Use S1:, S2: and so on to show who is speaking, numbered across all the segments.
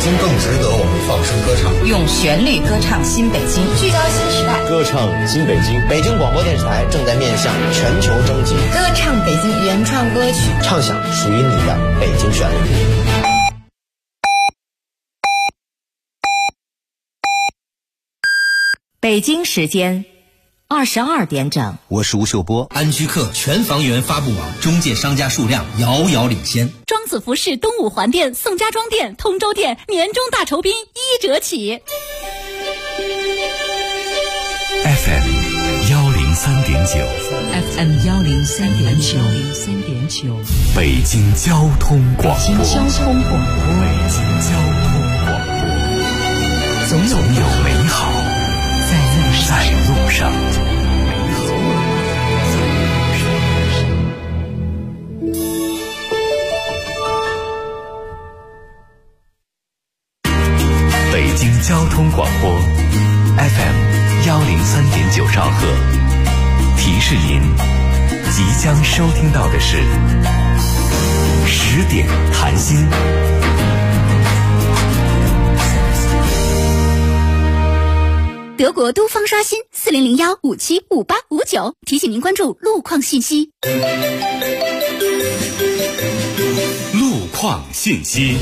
S1: 京更值得我们放声歌唱，
S2: 用旋律歌唱新北京，
S3: 聚焦新时代，
S4: 歌唱新北京。
S5: 北京广播电视台正在面向全球征集
S3: 歌唱北京原创歌曲，
S5: 唱响属于你的北京旋律。
S2: 北京时间22点整，
S4: 我是吴秀波。
S6: 安居客全房源发布网中介商家数量遥遥领先。
S7: 庄子服饰东五环店、宋家庄店、通州店年终大酬宾1折起。
S8: FM 103.9
S2: FM 103.9
S8: 北京交通广播。
S2: 北京交通广播，
S8: 总有美好在路上。北京交通广播 FM 103.9兆赫，提示您即将收听到的是10点谈心。
S7: 德国都方刷新4001575859，提醒您关注路况信息。
S8: 路况信息。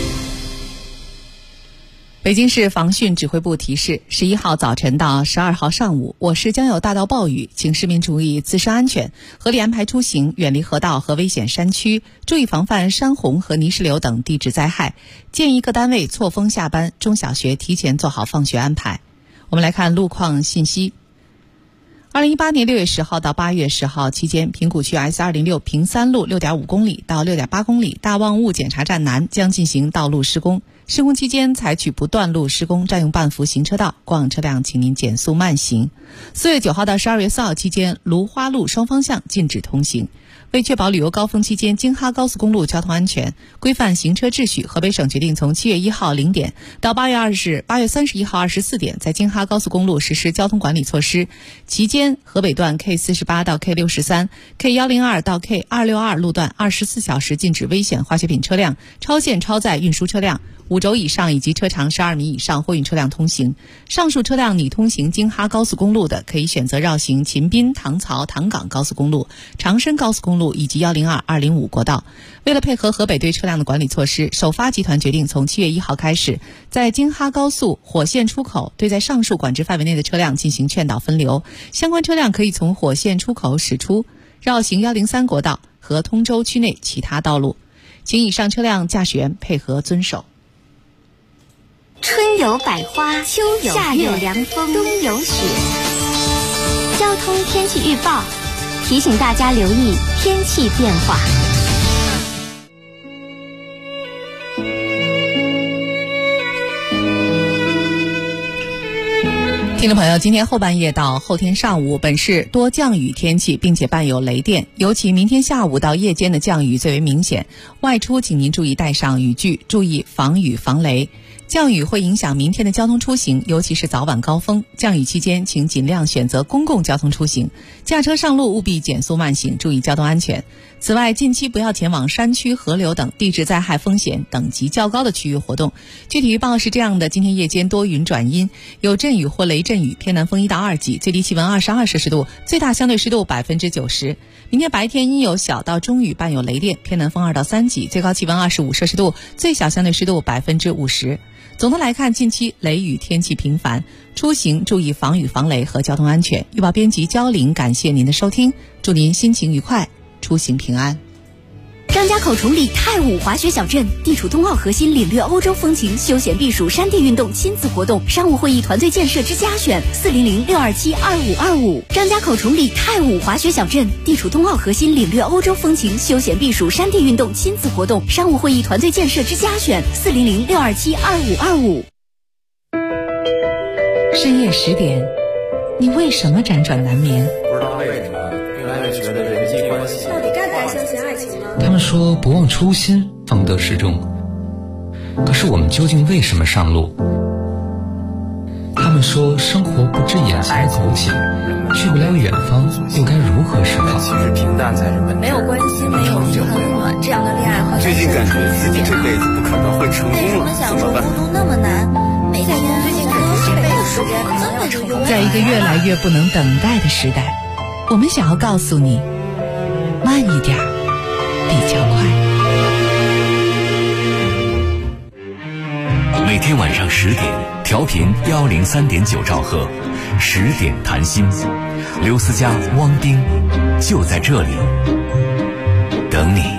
S9: 北京市防汛指挥部提示，11号早晨到12号上午，我市将有大到暴雨，请市民注意自身安全，合理安排出行，远离河道和危险山区，注意防范山洪和泥石流等地质灾害。建议各单位错峰下班，中小学提前做好放学安排。我们来看路况信息。2018年6月10号到8月10号期间，平谷区 S206 平三路 6.5 公里到 6.8 公里大望雾检查站南将进行道路施工。施工期间采取不断路施工，占用半幅行车道，过往车辆请您减速慢行。4月9号到12月4号期间，芦花路双方向禁止通行。为确保旅游高峰期间京哈高速公路交通安全，规范行车秩序，河北省决定从7月1号0点到8月31号24点，在京哈高速公路实施交通管理措施。期间，河北段 K48 到 K63、K102 到 K262 路段24小时禁止危险化学品车辆、超限超载运输车辆、5轴以上以及车长12米以上货运车辆通行。上述车辆拟通行京哈高速公路的，可以选择绕行秦滨、唐曹、唐岗高速公路、长深高速公路以及102、205国道。为了配合河北对车辆的管理措施，首发集团决定从7月1号开始，在京哈高速火线出口对在上述管制范围内的车辆进行劝导分流，相关车辆可以从火线出口驶出，绕行103国道和通州区内其他道路。请以上车辆驾驶员配合遵守。
S7: 春有百花，秋有夏有凉风，冬有雪。交通天气预报提醒大家留意天气变化。
S9: 听众朋友，今天后半夜到后天上午，本市多降雨天气，并且伴有雷电，尤其明天下午到夜间的降雨最为明显。外出请您注意带上雨具，注意防雨防雷。降雨会影响明天的交通出行，尤其是早晚高峰。降雨期间，请尽量选择公共交通出行，驾车上路务必减速慢行，注意交通安全。此外，近期不要前往山区、河流等地质灾害风险等级较高的区域活动。具体预报是这样的：今天夜间多云转阴，有阵雨或雷阵雨，偏南风1到2级，最低气温22摄氏度，最大相对湿度90%。明天白天阴有小到中雨，伴有雷电，偏南风2到3级，最高气温25摄氏度，最小相对湿度50%。总的来看，近期雷雨天气频繁，出行注意防雨防雷和交通安全。预报编辑焦玲，感谢您的收听，祝您心情愉快，出行平安。
S7: 张家口崇礼太武滑雪小镇，地处冬奥核心，领略欧洲风情，休闲避暑，山地运动亲子活动，商务会议团队建设之家选，400-627-2525。张家口崇礼太武滑雪小镇，地处冬奥核心，领略欧洲风情，休闲避暑，山地运动亲子活动，商务会议团队建设之家选，400-627-2525。
S2: 深夜10点，你为什么辗转难眠？
S1: 不知道为什么越来越觉得人际关系
S3: 到底该不该相信爱情呢？
S10: 他们说不忘初心方得始终，可是我们究竟为什么上路？他们说生活不止眼前的苟且， 去不了远方，又该如何是好？
S1: 其实平淡才是本质。
S3: 没有关心，没有遗憾，这样的恋爱好像
S1: 最近感觉自己这辈子不可能会成功了，怎么办？
S3: 那么难，每天最近感觉这辈子时间可能要成功。
S2: 在一个越来越不能等待的时代，我们想要告诉你，慢一点比较快。
S8: 每天晚上10点，调频103.9兆赫，10点谈心，刘思佳、汪冰就在这里等你。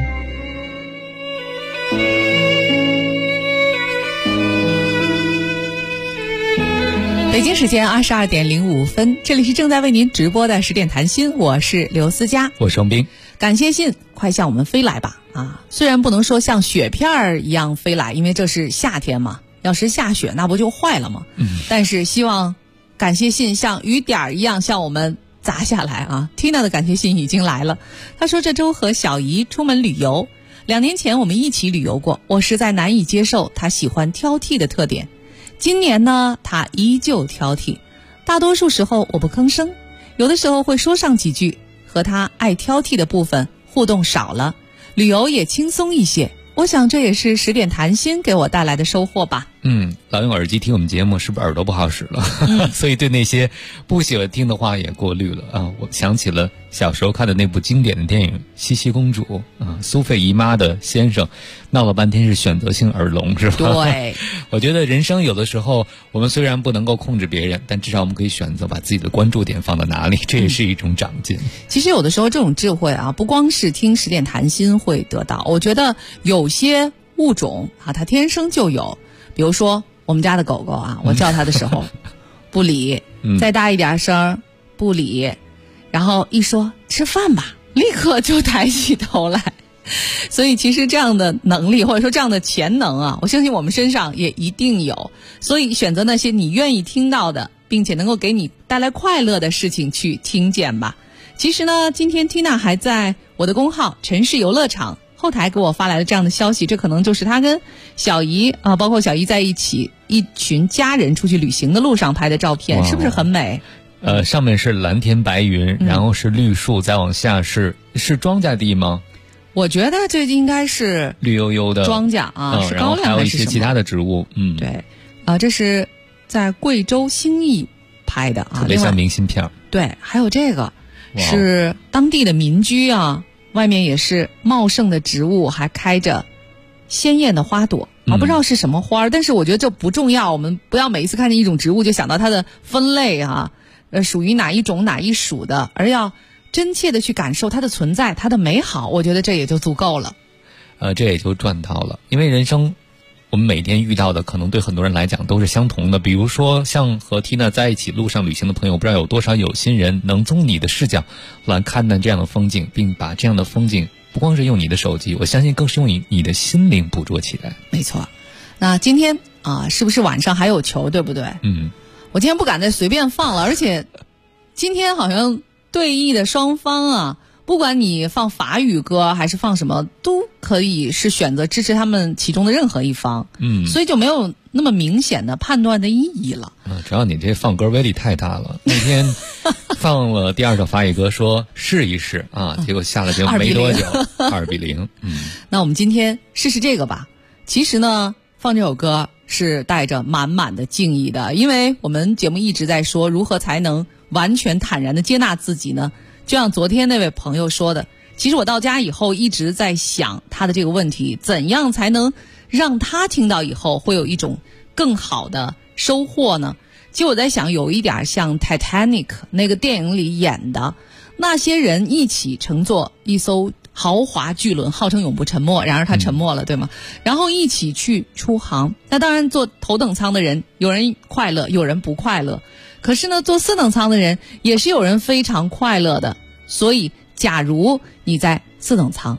S9: 北京时间22点05分，这里是正在为您直播的10点谈心，我是刘思佳，
S10: 我是汪冰。
S9: 感谢信快向我们飞来吧！虽然不能说像雪片一样飞来，因为这是夏天嘛，要是下雪那不就坏了吗？但是希望感谢信像雨点一样向我们砸下来啊 ！Tina 的感谢信已经来了，她说这周和小姨出门旅游，2年前我们一起旅游过，我实在难以接受她喜欢挑剔的特点。今年呢，她依旧挑剔，大多数时候我不吭声，有的时候会说上几句，和她爱挑剔的部分互动少了，旅游也轻松一些。我想这也是10点谈心给我带来的收获吧。
S10: 老用耳机听我们节目是不是耳朵不好使了？所以对那些不喜欢听的话也过滤了啊。我想起了小时候看的那部经典的电影《茜茜公主》啊，苏菲姨妈的先生闹了半天是选择性耳聋，是吧？
S9: 对，
S10: 我觉得人生有的时候我们虽然不能够控制别人，但至少我们可以选择把自己的关注点放到哪里，这也是一种长进。
S9: 其实有的时候这种智慧啊，不光是听10点谈心会得到，我觉得有些物种啊，它天生就有。比如说我们家的狗狗啊，我叫它的时候不理，再大一点声不理，然后一说吃饭吧，立刻就抬起头来。所以其实这样的能力或者说这样的潜能啊，我相信我们身上也一定有。所以选择那些你愿意听到的，并且能够给你带来快乐的事情去听见吧。其实呢，今天 Tina 还在我的公号城市游乐场后台给我发来了这样的消息，这可能就是他跟小姨啊，包括小姨在一起，一群家人出去旅行的路上拍的照片，是不是很美？
S10: 上面是蓝天白云，然后是绿树，再往下是庄稼地吗？
S9: 我觉得这应该是
S10: 绿油油的
S9: 庄稼啊，是高粱还是什么？
S10: 还有一些其他的植物，
S9: 对，这是在贵州兴义拍的啊，
S10: 特别像明信片。
S9: 对，还有这个是当地的民居啊。外面也是茂盛的植物，还开着鲜艳的花朵啊，不知道是什么花，但是我觉得这不重要，我们不要每一次看见一种植物就想到它的分类啊，属于哪一种哪一属的，而要真切的去感受它的存在，它的美好，我觉得这也就足够了。
S10: 这也就赚到了，因为人生我们每天遇到的可能对很多人来讲都是相同的，比如说像和 Tina 在一起路上旅行的朋友，不知道有多少有心人能从你的视角来看待这样的风景，并把这样的风景不光是用你的手机，我相信更是用你的心灵捕捉起来。
S9: 没错。那今天啊，是不是晚上还有球，对不对？我今天不敢再随便放了，而且今天好像对弈的双方啊，不管你放法语歌还是放什么，都可以是选择支持他们其中的任何一方。所以就没有那么明显的判断的意义了。
S10: 主要你这放歌威力太大了。那天放了第二首法语歌，说试一试啊，结果下了就没多久2-0。
S9: 那我们今天试试这个吧。其实呢，放这首歌是带着满满的敬意的，因为我们节目一直在说如何才能完全坦然的接纳自己呢？就像昨天那位朋友说的，其实我到家以后一直在想他的这个问题，怎样才能让他听到以后会有一种更好的收获呢？其实我在想，有一点像 Titanic 那个电影里演的，那些人一起乘坐一艘豪华巨轮，号称永不沉没，然而它沉没了，对吗？然后一起去出航。那当然坐头等舱的人有人快乐，有人不快乐，可是呢，坐4等舱的人也是有人非常快乐的。所以假如你在4等舱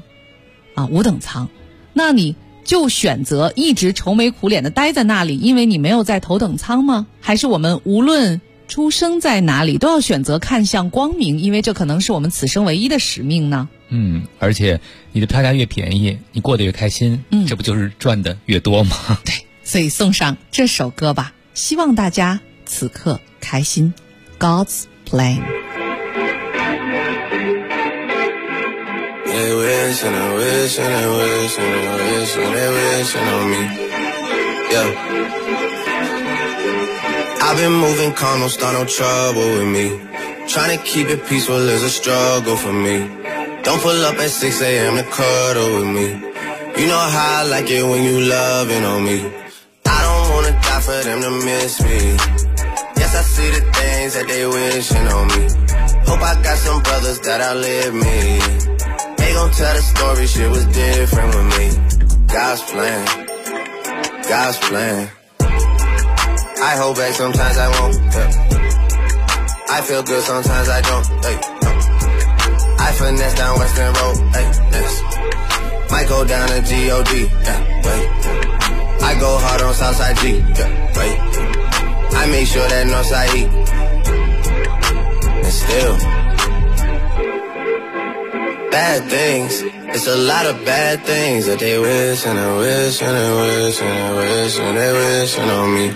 S9: 5等舱，那你就选择一直愁眉苦脸的待在那里，因为你没有在头等舱吗？还是我们无论出生在哪里都要选择看向光明，因为这可能是我们此生唯一的使命呢？
S10: 而且你的票价越便宜，你过得越开心，这不就是赚的越多吗？
S9: 对，所以送上这首歌吧，希望大家此刻开心。God's Flame。
S1: They wish and they wish and they wish and they wish and they wishing on me. Yeah. I've been moving calm, don't start no trouble with me. Trying to keep it peaceful is a struggle for me. Don't pull up at 6 a.m. to cuddle with me. You know how I like it when you loving on me. I don't wanna die for them to miss me. Yes, I see the things that they wishing on me. Hope I got some brothers that outlive me. They gon' tell the story, shit was different with me. God's plan, God's plan. I hold back, sometimes I won't, yeah. I feel good, sometimes I don't, hey, no. I finesse down Western Road, hey, yes. Might go down to G.O.D., yeah, wait. I go hard on Southside G, yeah, wait. I make sure that Northside E. And still bad things, it's a lot of bad things that they wish and they wish and they wish and they wish and they wishing on me.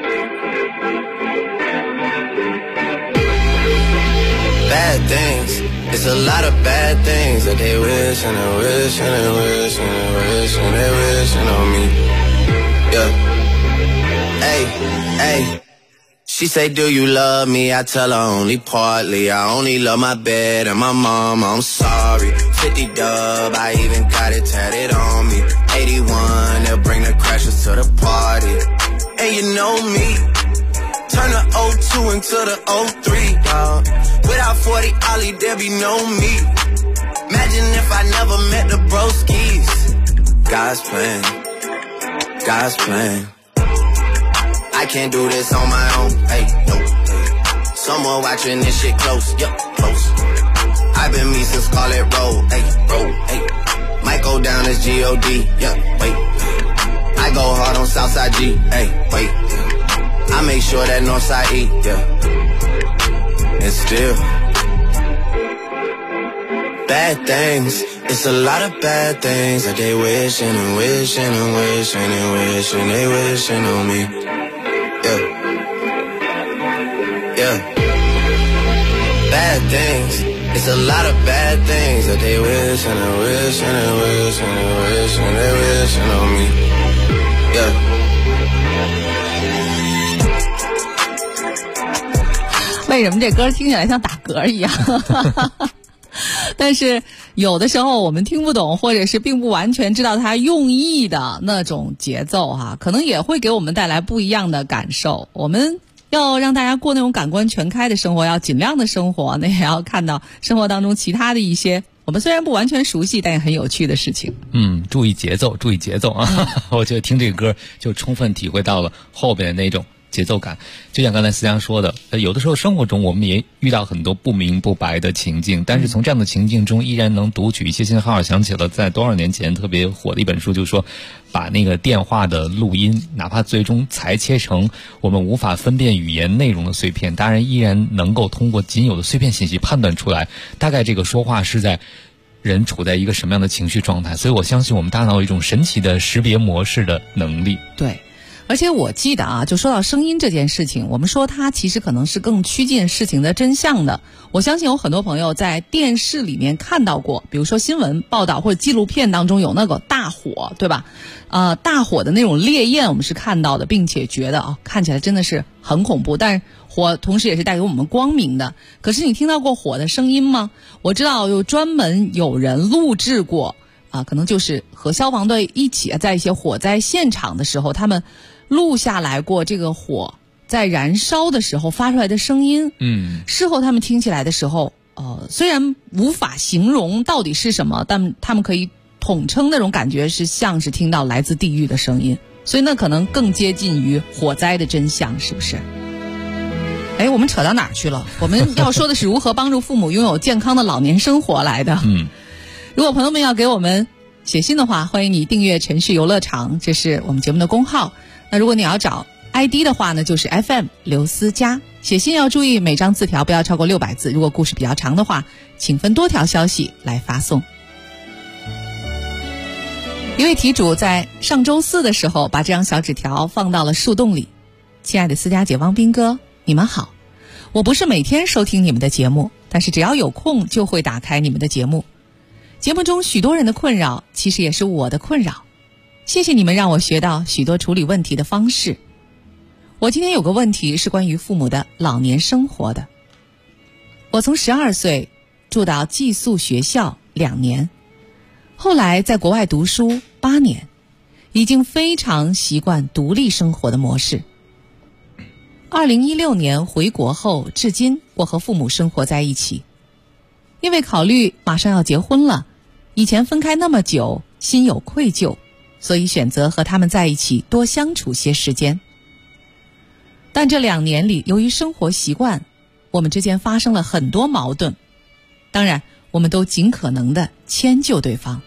S1: Bad things, it's a lot of bad things that they wish and they wish and they wish and they wish and they wishing on me. Yeah. Hey, hey. She say, do you love me? I tell her only partly. I only love my bed and my mama, I'm sorry. 50 dub, I even got it tatted on me. 81, they'll bring the crashers to the party. And you know me, turn the 02 into the 03, dawg. Without 40 Ollie, there be no me. Imagine if I never met the broskies. God's plan, God's plan. I can't do this on my own, hey, no, hey. Someone watching this shit close, yup, close. I've been me since Scarlet Road, hey, road, hey. Might go down as G.O.D., yeah, wait. I go hard on Southside G, hey, wait. I make sure that Northside E, yeah. And still bad things, it's a lot of bad things that they wishing and wishing and wishing and wishing, they wishing on me. Yeah, yeah. Bad things, it's a lot of bad things that they wish and they wish and they wish and they wish and they wishing on me. Yeah.
S9: 为什么这歌听起来像打嗝一样？但是有的时候我们听不懂，或者是并不完全知道它用意的那种节奏哈，可能也会给我们带来不一样的感受。我们要让大家过那种感官全开的生活，要尽量的生活，那也要看到生活当中其他的一些我们虽然不完全熟悉但也很有趣的事情。
S10: 注意节奏，注意节奏啊！我觉得听这个歌就充分体会到了后边的那种节奏感。就像刚才思佳说的，有的时候生活中我们也遇到很多不明不白的情境，但是从这样的情境中依然能读取一些信号。想起了在多少年前特别火的一本书，就是说把那个电话的录音哪怕最终裁切成我们无法分辨语言内容的碎片，当然依然能够通过仅有的碎片信息判断出来大概这个说话是在人处在一个什么样的情绪状态。所以我相信我们大脑有一种神奇的识别模式的能力。
S9: 对，而且我记得啊，就说到声音这件事情，我们说它其实可能是更趋近事情的真相的。我相信有很多朋友在电视里面看到过，比如说新闻报道或者纪录片当中有那个大火，对吧？大火的那种烈焰我们是看到的，并且觉得看起来真的是很恐怖，但是火同时也是带给我们光明的。可是你听到过火的声音吗？我知道有专门有人录制过可能就是和消防队一起在一些火灾现场的时候，他们录下来过这个火在燃烧的时候发出来的声音。事后他们听起来的时候虽然无法形容到底是什么，但他们可以统称那种感觉是像是听到来自地狱的声音，所以那可能更接近于火灾的真相，是不是？我们扯到哪儿去了？我们要说的是如何帮助父母拥有健康的老年生活来的。如果朋友们要给我们写信的话，欢迎你订阅城市游乐场，这是我们节目的公号。那如果你要找 ID 的话呢，就是 FM 刘思佳。写信要注意每张字条不要超过600字，如果故事比较长的话，请分多条消息来发送。一位题主在上周四的时候把这张小纸条放到了树洞里。亲爱的思佳姐、汪斌哥，你们好， 我不是每天收听你们的节目，但是只要有空就会打开你们的节目。节目中许多人的困扰，其实也是我的困扰。谢谢你们让我学到许多处理问题的方式。我今天有个问题是关于父母的老年生活的。我从12岁住到寄宿学校2年，后来在国外读书8年，已经非常习惯独立生活的模式。2016年回国后，至今我和父母生活在一起。因为考虑马上要结婚了，以前分开那么久，心有愧疚，所以选择和他们在一起多相处些时间。但这2年里，由于生活习惯，我们之间发生了很多矛盾。当然，我们都尽可能的迁就对方。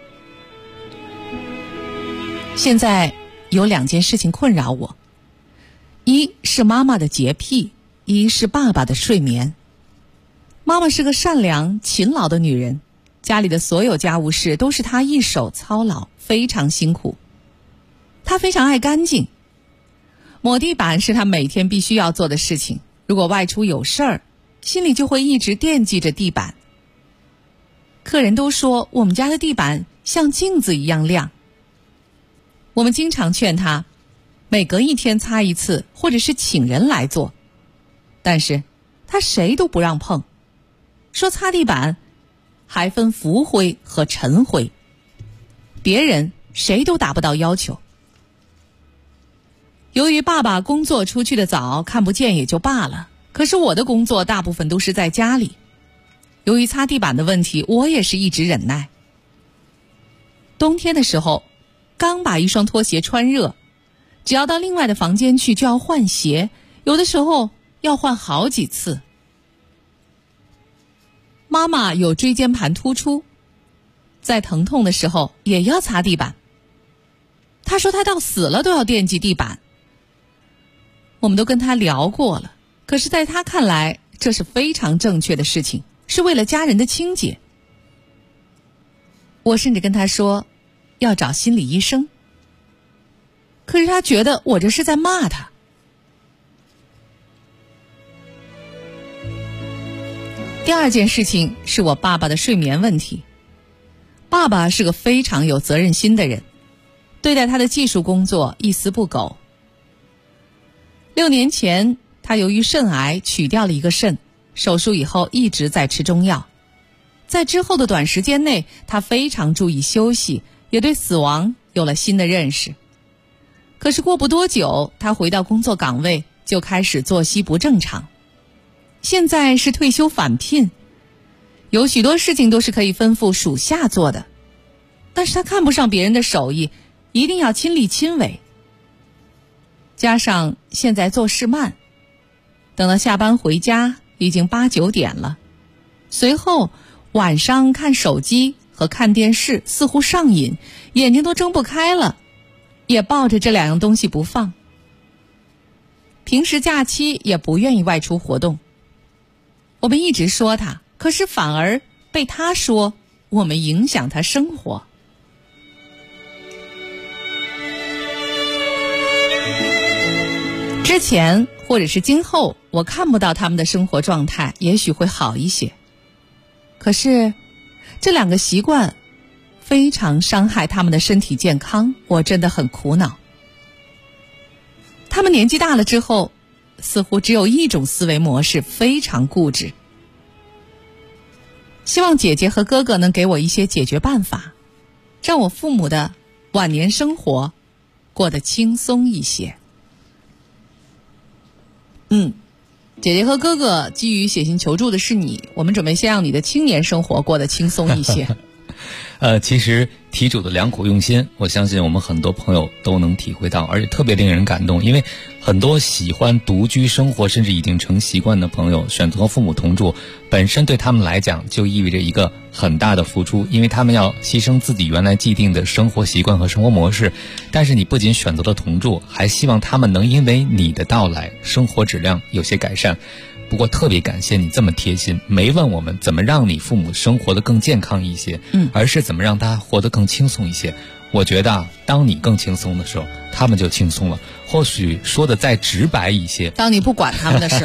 S9: 现在有2件事情困扰我，一是妈妈的洁癖，一是爸爸的睡眠。妈妈是个善良勤劳的女人，家里的所有家务事都是她一手操劳，非常辛苦。她非常爱干净，抹地板是她每天必须要做的事情，如果外出有事儿，心里就会一直惦记着地板。客人都说我们家的地板像镜子一样亮。我们经常劝她每隔1天擦一次，或者是请人来做，但是她谁都不让碰，说擦地板还分浮灰和尘灰，别人谁都达不到要求。由于爸爸工作出去的早，看不见也就罢了，可是我的工作大部分都是在家里，由于擦地板的问题，我也是一直忍耐。冬天的时候，刚把一双拖鞋穿热，只要到另外的房间去就要换鞋，有的时候要换好几次。妈妈有椎间盘突出，在疼痛的时候也要擦地板。她说她到死了都要惦记地板。我们都跟她聊过了，可是在她看来，这是非常正确的事情，是为了家人的清洁。我甚至跟她说要找心理医生，可是她觉得我这是在骂她。第2件事情是我爸爸的睡眠问题。爸爸是个非常有责任心的人，对待他的技术工作一丝不苟。6年前，他由于肾癌取掉了一个肾，手术以后一直在吃中药。在之后的短时间内，他非常注意休息，也对死亡有了新的认识。可是过不多久，他回到工作岗位，就开始作息不正常。现在是退休返聘，有许多事情都是可以吩咐属下做的，但是他看不上别人的手艺，一定要亲力亲为。加上现在做事慢，等到下班回家已经8、9点了，随后晚上看手机和看电视似乎上瘾，眼睛都睁不开了，也抱着这2样东西不放。平时假期也不愿意外出活动。我们一直说他，可是反而被他说我们影响他生活。之前或者是今后，我看不到他们的生活状态，也许会好一些。可是这2个习惯非常伤害他们的身体健康，我真的很苦恼。他们年纪大了之后，似乎只有一种思维模式，非常固执。希望姐姐和哥哥能给我一些解决办法，让我父母的晚年生活过得轻松一些。姐姐和哥哥基于写信求助的是你，我们准备先让你的青年生活过得轻松一些。
S10: 其实题主的良苦用心，我相信我们很多朋友都能体会到，而且特别令人感动。因为很多喜欢独居生活，甚至已经成习惯的朋友，选择和父母同住，本身对他们来讲就意味着一个很大的付出，因为他们要牺牲自己原来既定的生活习惯和生活模式。但是你不仅选择了同住，还希望他们能因为你的到来，生活质量有些改善。不过特别感谢你这么贴心，没问我们怎么让你父母生活得更健康一些，而是怎么让他活得更轻松一些。我觉得当你更轻松的时候，他们就轻松了。或许说的再直白一些，
S9: 当你不管他们的时候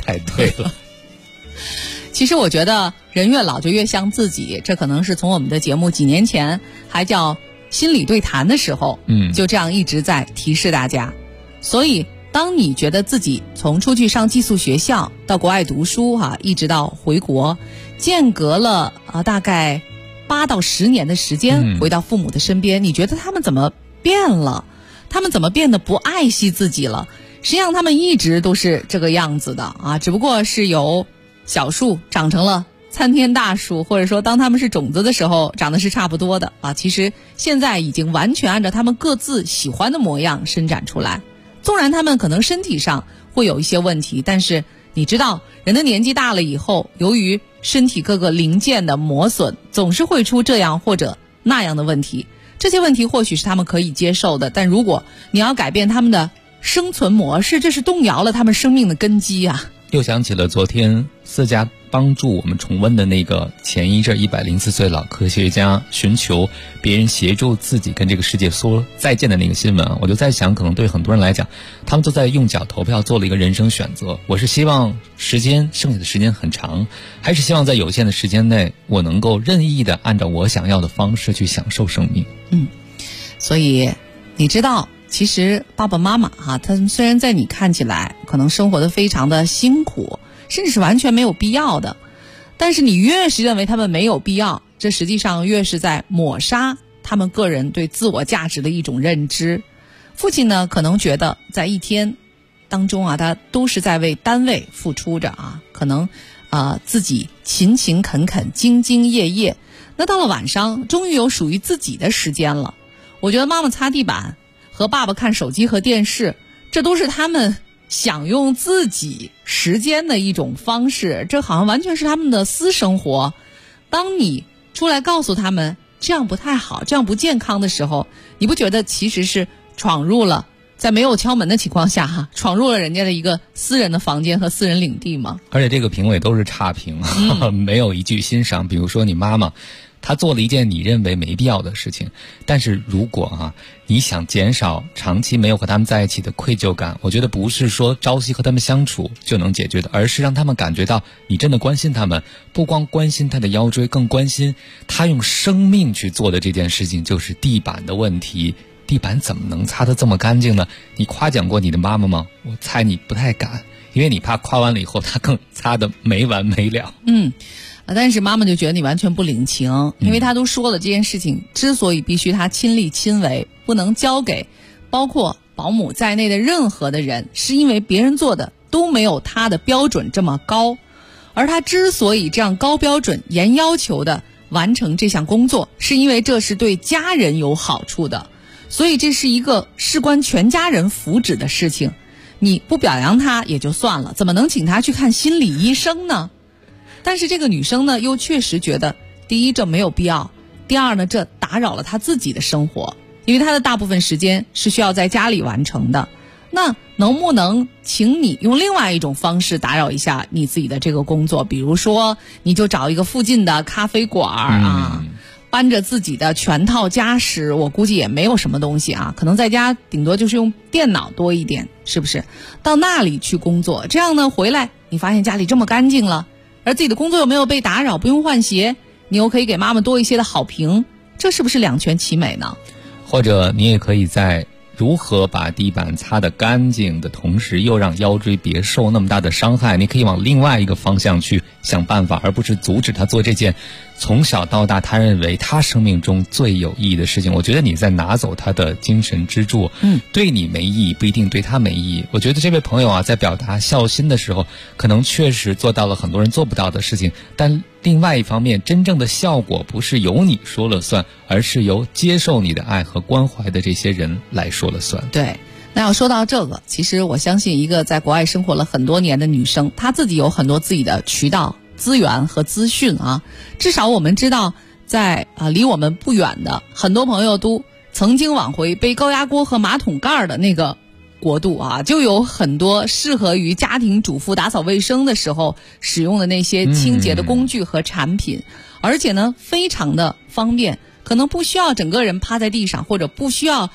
S10: 太对了。
S9: 其实我觉得人越老就越像自己，这可能是从我们的节目几年前还叫心理对谈的时候，就这样一直在提示大家。所以当你觉得自己从出去上寄宿学校到国外读书一直到回国，间隔了大概8到10年的时间，回到父母的身边，你觉得他们怎么变了？他们怎么变得不爱惜自己了？实际上他们一直都是这个样子的只不过是由小树长成了参天大树，或者说当他们是种子的时候长得是差不多的其实现在已经完全按照他们各自喜欢的模样伸展出来。纵然他们可能身体上会有一些问题，但是你知道人的年纪大了以后，由于身体各个零件的磨损，总是会出这样或者那样的问题。这些问题或许是他们可以接受的，但如果你要改变他们的生存模式，这是动摇了他们生命的根基
S10: 又想起了昨天4家帮助我们重温的那个前一阵104岁老科学家寻求别人协助自己跟这个世界说再见的那个新闻我就在想，可能对很多人来讲，他们都在用脚投票做了一个人生选择。我是希望剩下的时间很长，还是希望在有限的时间内，我能够任意的按照我想要的方式去享受生命。
S9: 所以你知道其实爸爸妈妈他们虽然在你看起来可能生活的非常的辛苦，甚至是完全没有必要的，但是你越是认为他们没有必要，这实际上越是在抹杀他们个人对自我价值的一种认知。父亲呢可能觉得在一天当中他都是在为单位付出着可能自己勤勤恳恳兢兢业业，那到了晚上终于有属于自己的时间了。我觉得妈妈擦地板和爸爸看手机和电视，这都是他们享用自己时间的一种方式，这好像完全是他们的私生活。当你出来告诉他们这样不太好，这样不健康的时候，你不觉得其实是闯入了，在没有敲门的情况下闯入了人家的一个私人的房间和私人领地吗？
S10: 而且这个评委都是差评没有一句欣赏。比如说你妈妈她做了一件你认为没必要的事情，但是如果你想减少长期没有和他们在一起的愧疚感，我觉得不是说朝夕和他们相处就能解决的，而是让他们感觉到你真的关心他们，不光关心他的腰椎，更关心他用生命去做的这件事情，就是地板的问题。地板怎么能擦得这么干净呢？你夸奖过你的妈妈吗？我猜你不太敢，因为你怕夸完了以后她更擦得没完没了。
S9: 但是妈妈就觉得你完全不领情，因为她都说了这件事情之所以必须她亲力亲为，不能交给包括保姆在内的任何的人，是因为别人做的都没有她的标准这么高，而她之所以这样高标准严要求的完成这项工作，是因为这是对家人有好处的，所以这是一个事关全家人福祉的事情。你不表扬她也就算了，怎么能请她去看心理医生呢？但是这个女生呢又确实觉得，第一这没有必要，第二呢这打扰了她自己的生活，因为她的大部分时间是需要在家里完成的。那能不能请你用另外一种方式打扰一下你自己的这个工作？比如说你就找一个附近的咖啡馆搬着自己的全套家什，我估计也没有什么东西可能在家顶多就是用电脑多一点，是不是？到那里去工作，这样呢回来你发现家里这么干净了，而自己的工作又没有被打扰，不用换鞋，你又可以给妈妈多一些的好评，这是不是两全其美呢？
S10: 或者你也可以在如何把地板擦得干净的同时，又让腰椎别受那么大的伤害，你可以往另外一个方向去想办法，而不是阻止他做这件从小到大他认为他生命中最有意义的事情。我觉得你在拿走他的精神支柱，对你没意义不一定对他没意义。我觉得这位朋友在表达孝心的时候，可能确实做到了很多人做不到的事情，但另外一方面，真正的效果不是由你说了算，而是由接受你的爱和关怀的这些人来说了算。
S9: 对，那要说到这个，其实我相信一个在国外生活了很多年的女生，她自己有很多自己的渠道资源和资讯至少我们知道在离我们不远的很多朋友都曾经往回背高压锅和马桶盖的那个国度就有很多适合于家庭主妇打扫卫生的时候使用的那些清洁的工具和产品，而且呢非常的方便，可能不需要整个人趴在地上，或者不需要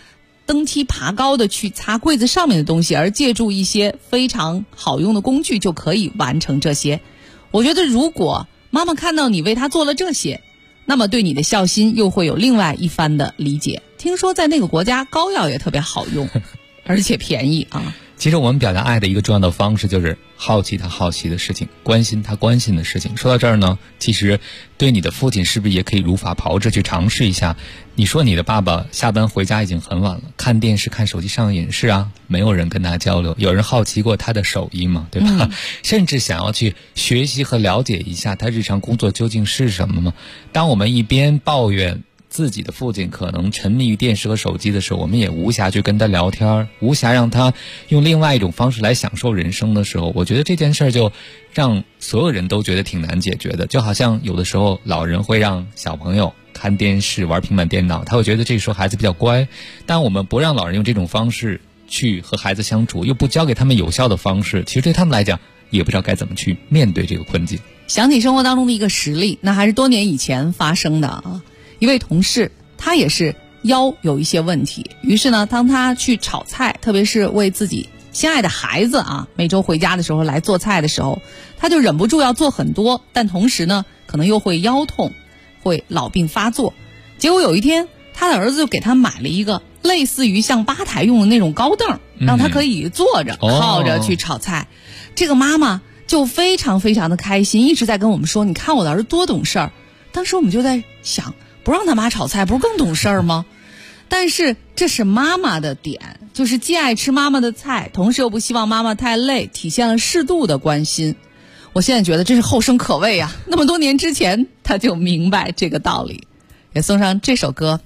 S9: 登梯爬高的去擦柜子上面的东西，而借助一些非常好用的工具就可以完成这些。我觉得如果妈妈看到你为她做了这些，那么对你的孝心又会有另外一番的理解。听说在那个国家膏药也特别好用而且便宜啊。
S10: 其实我们表达爱的一个重要的方式就是好奇他好奇的事情，关心他关心的事情。说到这儿呢，其实对你的父亲是不是也可以如法炮制去尝试一下？你说你的爸爸下班回家已经很晚了，看电视看手机上瘾，是啊，没有人跟他交流，有人好奇过他的手艺吗？对吧？甚至想要去学习和了解一下他日常工作究竟是什么吗？当我们一边抱怨自己的父亲可能沉迷于电视和手机的时候，我们也无暇去跟他聊天，无暇让他用另外一种方式来享受人生的时候，我觉得这件事儿就让所有人都觉得挺难解决的。就好像有的时候老人会让小朋友看电视玩平板电脑，他会觉得这个时候孩子比较乖，但我们不让老人用这种方式去和孩子相处，又不教给他们有效的方式，其实对他们来讲也不知道该怎么去面对这个困境。
S9: 想起生活当中的一个实例，那还是多年以前发生的啊。一位同事，他也是腰有一些问题，于是呢，当他去炒菜，特别是为自己心爱的孩子啊，每周回家的时候来做菜的时候，他就忍不住要做很多，但同时呢，可能又会腰痛，会老病发作。结果有一天，他的儿子就给他买了一个类似于像吧台用的那种高凳，让他可以坐着靠着去炒菜。这个妈妈就非常非常的开心，一直在跟我们说，你看我的儿子多懂事儿。当时我们就在想，不让他妈炒菜不是更懂事儿吗？但是这是妈妈的点，就是既爱吃妈妈的菜，同时又不希望妈妈太累，体现了适度的关心。我现在觉得这是后生可畏啊，那么多年之前他就明白这个道理。也送上这首歌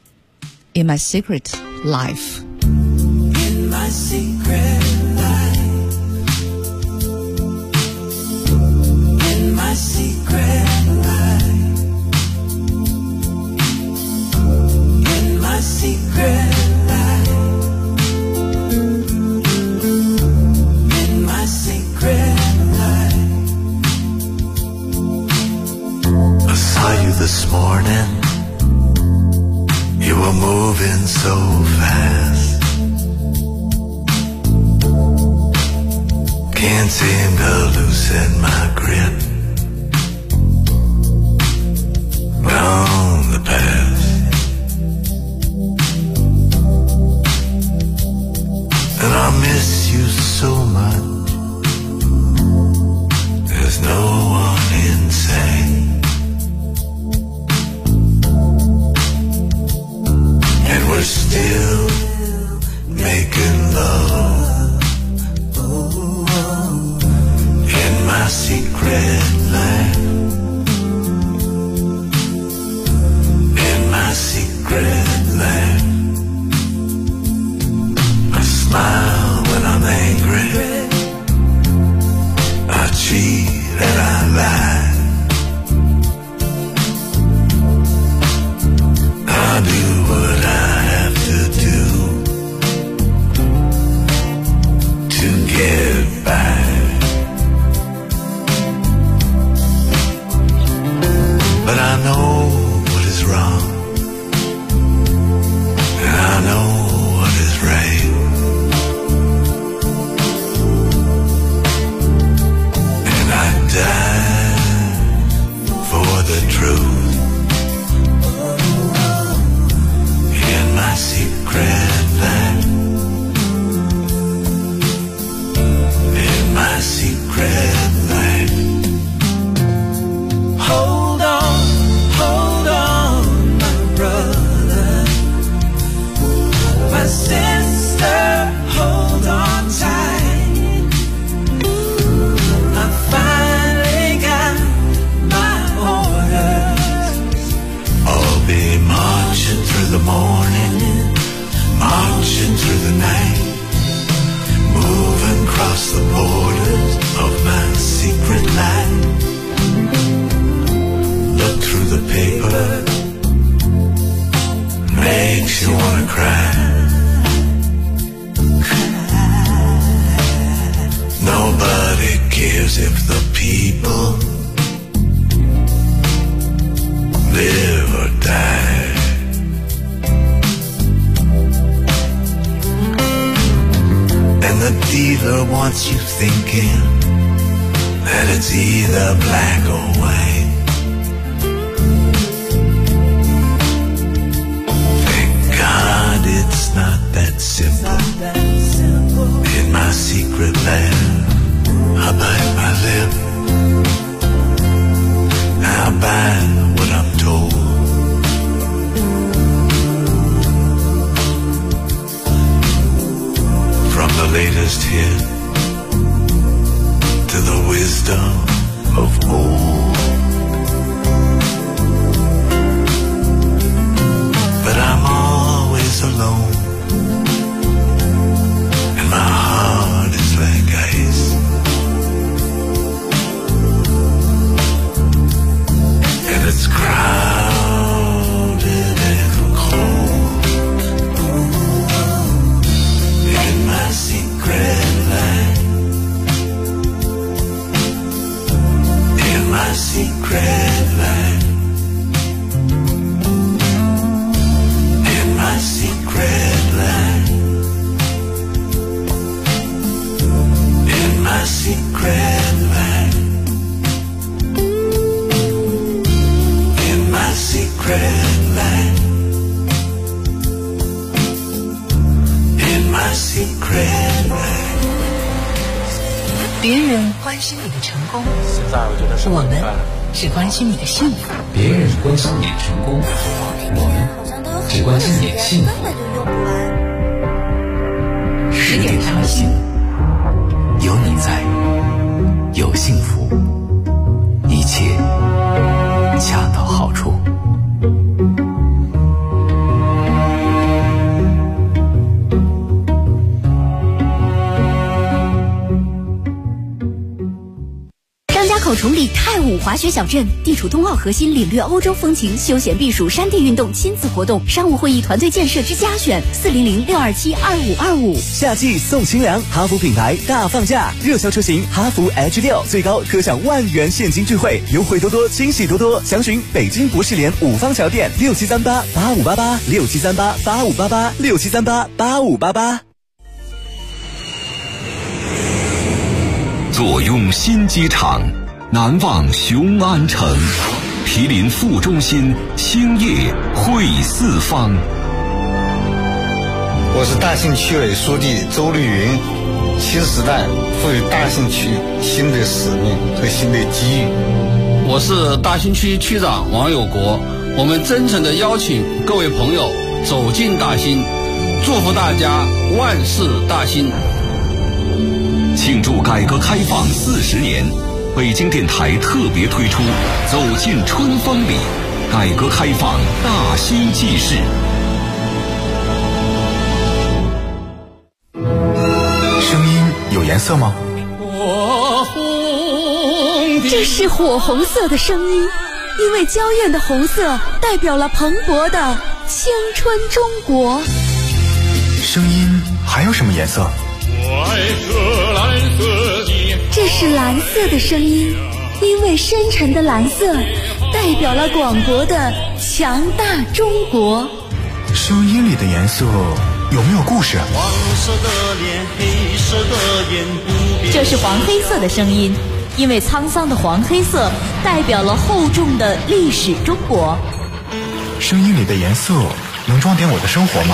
S9: In My Secret Life。
S1: In my secret life, in my secret life, in my secret life, in my secret life. I saw you this morning, you were moving so fast, can't seem to loosen my grip on the past. And I miss you so much, there's no one insane. And we're still making love in my secret life, in my secret life. I smile when I'm angry, I cheat and I lie, I do what I have to do to get by. But I know what is wrong, and I know what is right, and I die for the truth. In my secret life, in my secret life. Hold on, my brother, my sister, hold on tight. I finally got my orders. I'll be marching through the morning, marching through the night, moving across the borders of my secret life. Look through the paper, makes you wanna cry. Nobody cares if the people live or die.
S4: It's either wants you thinking that it's either black or white. Thank God it's not that simple. In my secret land, I bite my lip. I buy what I'm told. From the latest hit to the wisdom of old. But I'm always alone, and my heart is like ice. And it's crowded and cold in my secret land. In my secret land. In my secret land. In my secret land. In my secret land. In my secret land.
S2: 别人关心你的成功，我们只关心你的幸福。
S10: 别人关心你的成功，我们只关心你的幸福。
S2: 10点谈心，
S8: 有你在，有幸福，一切恰到好处。
S7: 口崇礼泰武滑雪小镇，地处冬奥核心，领略欧洲风情，休闲避暑，山地运动，亲子活动，商务会议团队建设之家选，400-627-2525。
S11: 夏季送清凉，哈弗品牌大放价，热销车型哈弗 H6最高可享10000元现金钜惠，优惠多多，惊喜多多。详询北京博士联五方桥店6738-8588，6738-8588，6738-8588。
S8: 坐拥新机场，难忘雄安城，毗邻副中心，兴业汇四方。
S12: 我是大兴区委书记周绿云。新时代赋予大兴区新的使命和新的机遇。
S13: 我是大兴区区长王有国。我们真诚地邀请各位朋友走进大兴，祝福大家万事大兴。
S8: 庆祝改革开放40年，北京电台特别推出走进春风里，改革开放大兴纪事。
S14: 声音有颜色吗？
S7: 这是火红色的声音，因为娇艳的红色代表了蓬勃的青春中国。
S14: 声音还有什么颜色？
S7: 这是蓝色的声音，因为深沉的蓝色代表了广博的强大中国。
S14: 声音里的颜色有没有故事？
S15: 黄色的脸，黑色的眼，不变。
S16: 这是黄黑色的声音，因为沧桑的黄黑色代表了厚重的历史中国。
S14: 声音里的颜色能装点我的生活吗？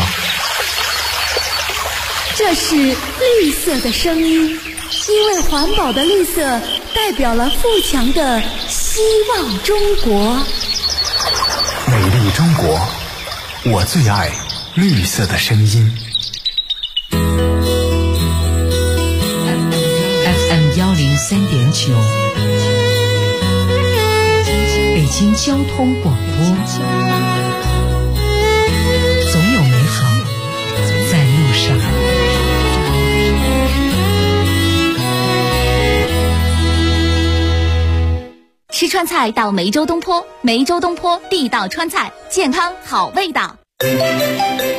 S7: 这是绿色的声音，因为环保的绿色代表了富强的希望中国。
S14: 美丽中国，我最爱绿色的声音。
S2: FM 103.9，北京交通广播，总有美好在路上。
S7: 吃川菜到梅州东坡，梅州东坡地道川菜，健康好味道。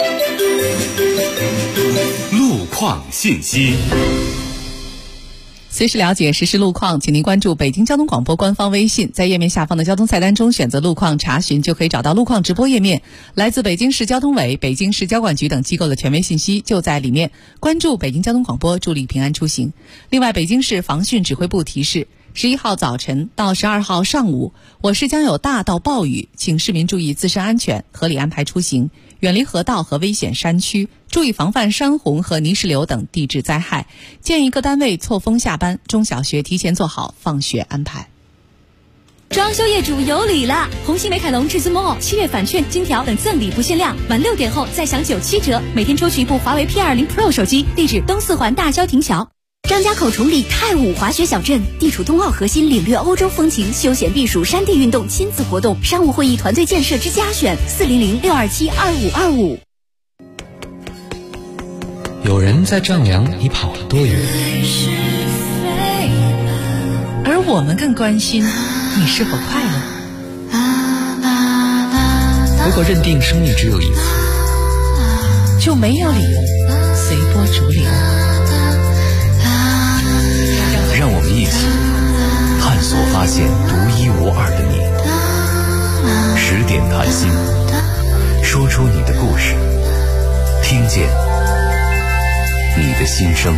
S8: 路况信息。
S9: 随时了解实时路况，请您关注北京交通广播官方微信，在页面下方的交通菜单中选择路况查询，就可以找到路况直播页面。来自北京市交通委、北京市交管局等机构的权威信息就在里面。关注北京交通广播，助力平安出行。另外，北京市防汛指挥部提示，11号早晨到12号上午，我市将有大到暴雨，请市民注意自身安全，合理安排出行，远离河道和危险山区，注意防范山洪和泥石流等地质灾害。建议各单位错峰下班，中小学提前做好放学安排。
S7: 装修业主有礼了！红星美凯龙至尊 Mall 7月返券、金条等赠礼不限量，满6点后再享97折，每天抽取一部华为 P20 Pro 手机。地址东四环大郊亭桥。张家口崇礼太武滑雪小镇地处冬奥核心，领略欧洲风情，休闲避暑山地运动亲子活动，商务会议团队建设之家选400-627-2525。
S17: 有人在丈量你跑了多远，
S2: 而我们更关心你是否快乐。
S17: 如果认定生命只有一次，
S2: 就没有理由随波逐流。
S8: 让我们一起探索发现独一无二的你。10点谈心，说出你的故事，听见你的心声。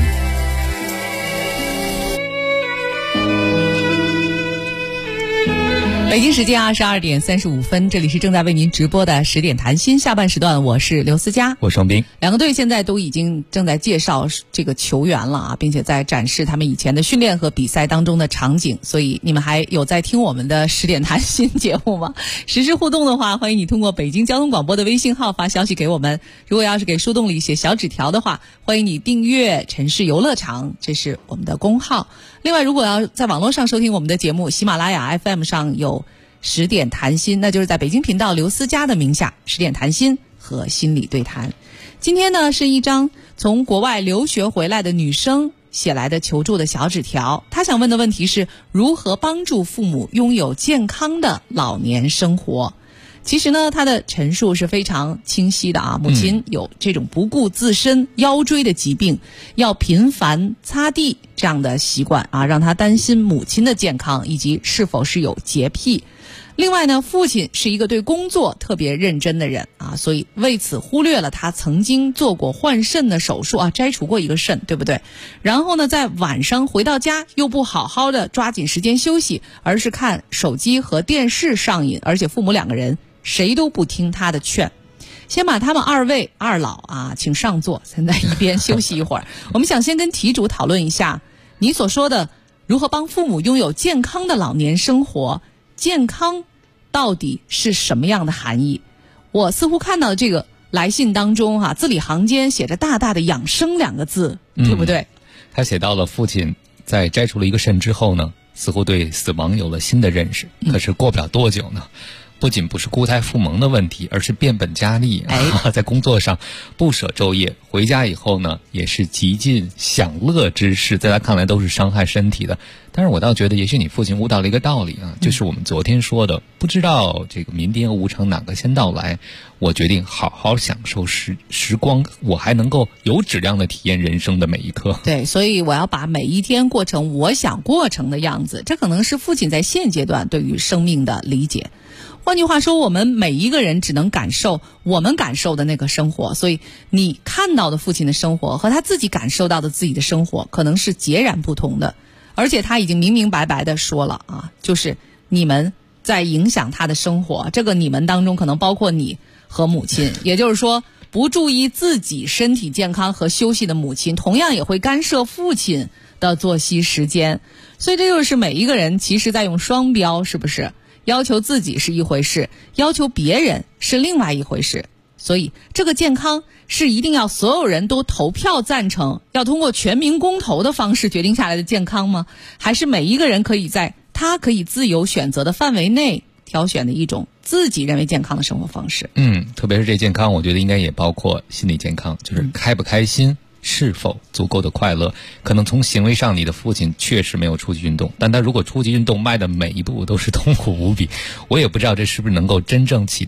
S9: 北京时间22点35分，这里是正在为您直播的10点谈心下半时段，我是刘思佳，
S10: 我是王斌。
S9: 两个队现在都已经正在介绍这个球员了啊，并且在展示他们以前的训练和比赛当中的场景，所以你们还有在听我们的10点谈心节目吗？实时互动的话，欢迎你通过北京交通广播的微信号发消息给我们。如果要是给树洞里写小纸条的话，欢迎你订阅城市游乐场，这是我们的公号。另外，如果要在网络上收听我们的节目，喜马拉雅 FM 上有10点谈心，那就是在北京频道刘思佳的名下10点谈心和心理对谈。今天呢，是一张从国外留学回来的女生写来的求助的小纸条。她想问的问题是如何帮助父母拥有健康的老年生活。其实呢，她的陈述是非常清晰的啊。母亲有这种不顾自身腰椎的疾病，要频繁擦地这样的习惯啊，让她担心母亲的健康以及是否是有洁癖。另外呢，父亲是一个对工作特别认真的人啊，所以为此忽略了他曾经做过换肾的手术啊，摘除过一个肾，对不对？然后呢，在晚上回到家又不好好的抓紧时间休息，而是看手机和电视上瘾，而且父母两个人谁都不听他的劝。先把他们二老啊请上座，现在一边休息一会儿。我们想先跟题主讨论一下你所说的如何帮父母拥有健康的老年生活，健康到底是什么样的含义？我似乎看到这个来信当中字里行间写着大大的养生2个字，对不对？
S10: 他写到了父亲在摘除了一个肾之后呢，似乎对死亡有了新的认识，可是过不了多久呢，不仅不是孤胎负蒙的问题，而是变本加厉在工作上不舍昼夜，回家以后呢也是极尽享乐之事，在他看来都是伤害身体的。但是我倒觉得也许你父亲悟到了一个道理啊，就是我们昨天说的，不知道这个明天和无常哪个先到来，我决定好好享受时光，我还能够有质量的体验人生的每一刻。
S9: 对，所以我要把每一天过成我想过成的样子，这可能是父亲在现阶段对于生命的理解。换句话说，我们每一个人只能感受我们感受的那个生活，所以你看到的父亲的生活和他自己感受到的自己的生活可能是截然不同的。而且他已经明明白白的说了啊，就是你们在影响他的生活，这个你们当中可能包括你和母亲，也就是说不注意自己身体健康和休息的母亲同样也会干涉父亲的作息时间。所以这就是每一个人其实在用双标，是不是？要求自己是一回事，要求别人是另外一回事。所以这个健康是一定要所有人都投票赞成，要通过全民公投的方式决定下来的健康吗？还是每一个人可以在他可以自由选择的范围内挑选的一种自己认为健康的生活方式？
S10: 特别是这健康，我觉得应该也包括心理健康，就是开不开心，是否足够的快乐。可能从行为上你的父亲确实没有出去运动，但他如果出去运动迈的每一步都是痛苦无比，我也不知道这是不是能够真正起到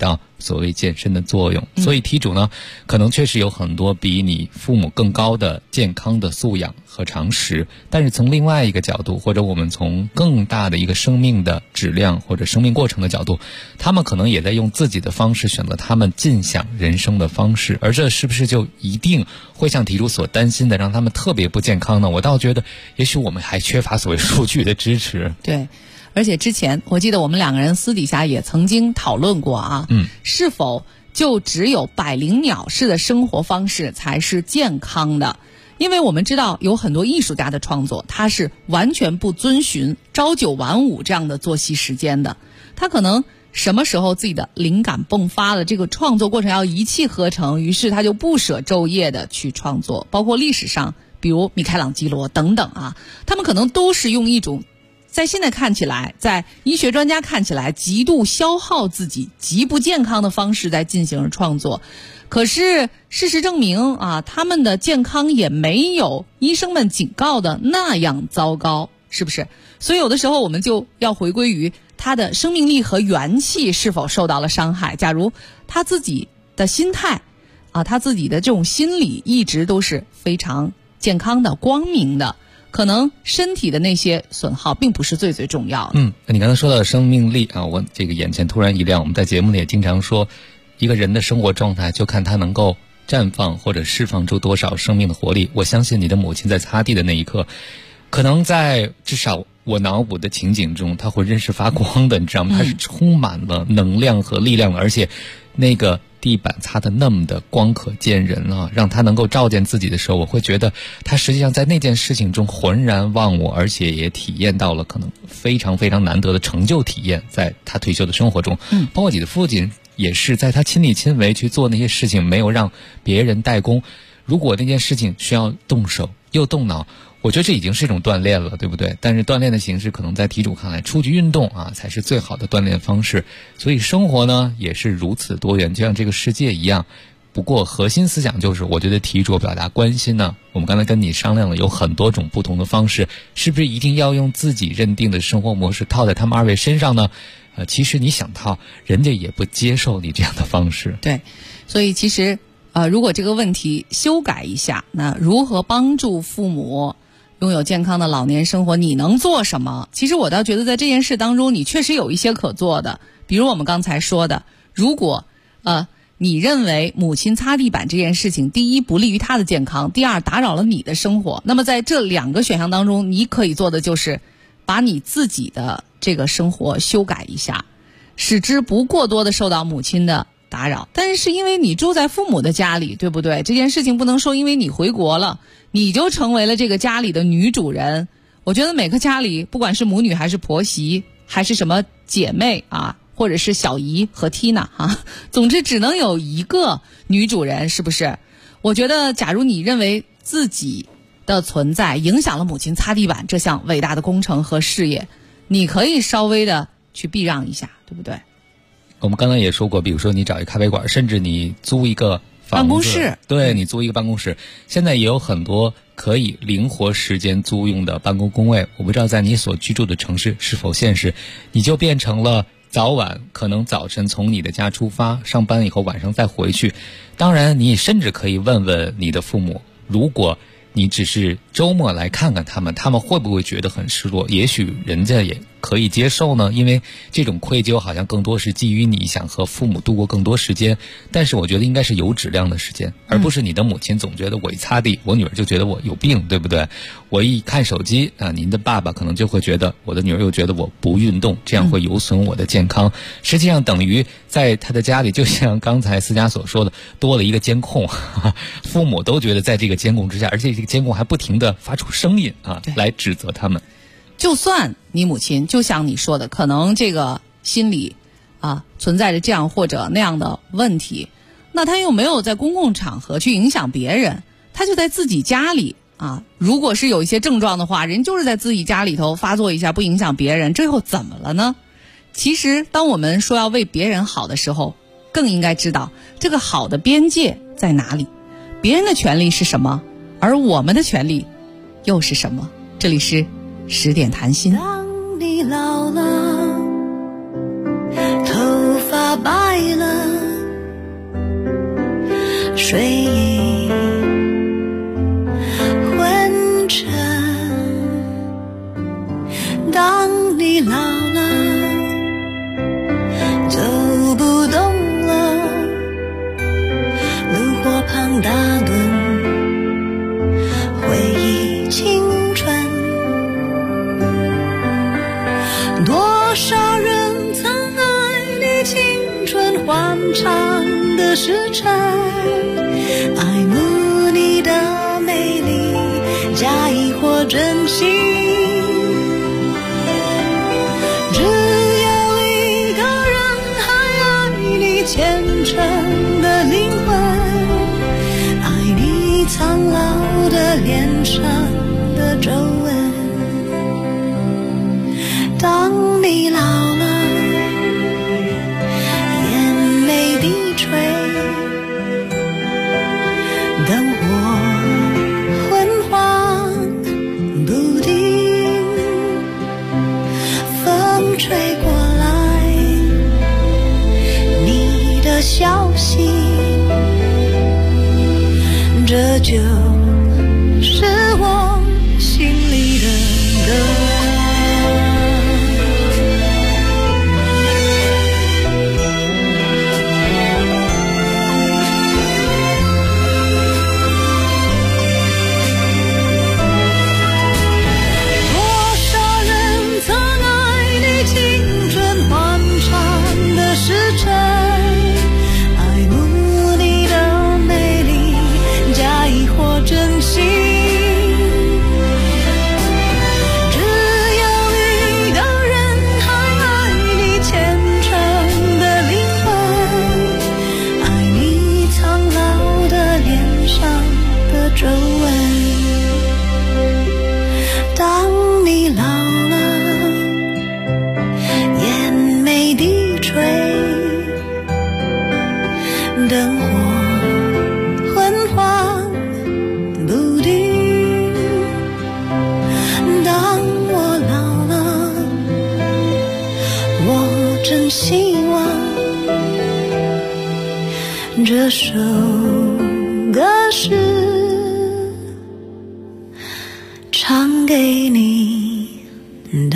S10: 所谓健身的作用。所以题主呢，可能确实有很多比你父母更高的健康的素养和常识，但是从另外一个角度，或者我们从更大的一个生命的质量或者生命过程的角度，他们可能也在用自己的方式选择他们尽享人生的方式。而这是不是就一定会像题主所担心的让他们特别不健康呢？我倒觉得也许我们还缺乏所谓数据的支持。
S9: 对，而且之前我记得我们两个人私底下也曾经讨论过啊，是否就只有百灵鸟式的生活方式才是健康的？因为我们知道有很多艺术家的创作，他是完全不遵循朝九晚五这样的作息时间的，他可能什么时候自己的灵感迸发了，这个创作过程要一气呵成，于是他就不舍昼夜的去创作。包括历史上比如米开朗基罗等等啊，他们可能都是用一种在现在看起来，在医学专家看起来极度消耗自己、极不健康的方式在进行创作。可是事实证明啊，他们的健康也没有医生们警告的那样糟糕，是不是？所以有的时候我们就要回归于他的生命力和元气是否受到了伤害。假如他自己的心态啊，他自己的这种心理一直都是非常健康的、光明的，可能身体的那些损耗并不是最最重要的。
S10: 你刚才说到的生命力啊，我这个眼前突然一亮。我们在节目里也经常说，一个人的生活状态就看他能够绽放或者释放出多少生命的活力。我相信你的母亲在擦地的那一刻，可能在至少我脑补的情景中，他浑身是发光的，你知道吗？他是充满了能量和力量的，而且那个地板擦得那么的光可见人啊，让他能够照见自己的时候，我会觉得他实际上在那件事情中浑然忘我，而且也体验到了可能非常非常难得的成就体验，在他退休的生活中。包括你的父亲也是在他亲力亲为去做那些事情，没有让别人代工。如果那件事情需要动手又动脑，我觉得这已经是一种锻炼了，对不对？但是锻炼的形式可能在题主看来，出去运动啊才是最好的锻炼方式。所以生活呢也是如此多元，就像这个世界一样。不过核心思想就是，我觉得题主表达关心呢，我们刚才跟你商量了有很多种不同的方式，是不是一定要用自己认定的生活模式套在他们二位身上呢？其实你想套，人家也不接受你这样的方式。
S9: 对，所以其实如果这个问题修改一下，那如何帮助父母拥有健康的老年生活，你能做什么？其实我倒觉得在这件事当中，你确实有一些可做的。比如我们刚才说的，如果你认为母亲擦地板这件事情，第一不利于她的健康，第二打扰了你的生活，那么在这两个选项当中，你可以做的就是把你自己的这个生活修改一下，使之不过多的受到母亲的打扰。但是因为你住在父母的家里，对不对？这件事情不能说因为你回国了，你就成为了这个家里的女主人。我觉得每个家里，不管是母女还是婆媳，还是什么姐妹啊，或者是小姨和 Tina 啊，总之只能有一个女主人，是不是？我觉得假如你认为自己的存在影响了母亲擦地板这项伟大的工程和事业，你可以稍微的去避让一下，对不对？
S10: 我们刚才也说过，比如说你找一咖啡馆，甚至你租一个
S9: 办公室，
S10: 对，你租一个办公室，现在也有很多可以灵活时间租用的办公工位。我不知道在你所居住的城市是否现实，你就变成了早晚可能早晨从你的家出发，上班以后晚上再回去。当然你甚至可以问问你的父母，如果你只是周末来看看他们会不会觉得很失落？也许人家也可以接受呢，因为这种愧疚好像更多是基于你想和父母度过更多时间，但是我觉得应该是有质量的时间，而不是你的母亲总觉得我一擦地，我女儿就觉得我有病，对不对？我一看手机啊，您的爸爸可能就会觉得我的女儿又觉得我不运动，这样会有损我的健康。实际上等于在他的家里，就像刚才思佳所说的，多了一个监控，父母都觉得在这个监控之下，而且这个监控还不停地发出声音啊，来指责他们。
S9: 就算你母亲就像你说的，可能这个心理存在着这样或者那样的问题，那他又没有在公共场合去影响别人，他就在自己家里如果是有一些症状的话，人就是在自己家里头发作一下，不影响别人，这又怎么了呢？其实当我们说要为别人好的时候，更应该知道这个好的边界在哪里，别人的权利是什么，而我们的权利又是什么。这里是10点谈心。
S3: 当你老了，头发白了，
S18: 老了，走不动了，炉火旁打盹，回忆青春。多少人曾爱你青春欢畅的时辰，爱慕你的美丽，假意或真心。只有一个人还爱你虔诚的灵魂，爱你苍老的脸上的皱纹。当你老了，眼眉低垂，灯火昏黄不定，风吹过来你的消息，这就是我心里的歌。这首歌是唱给你的。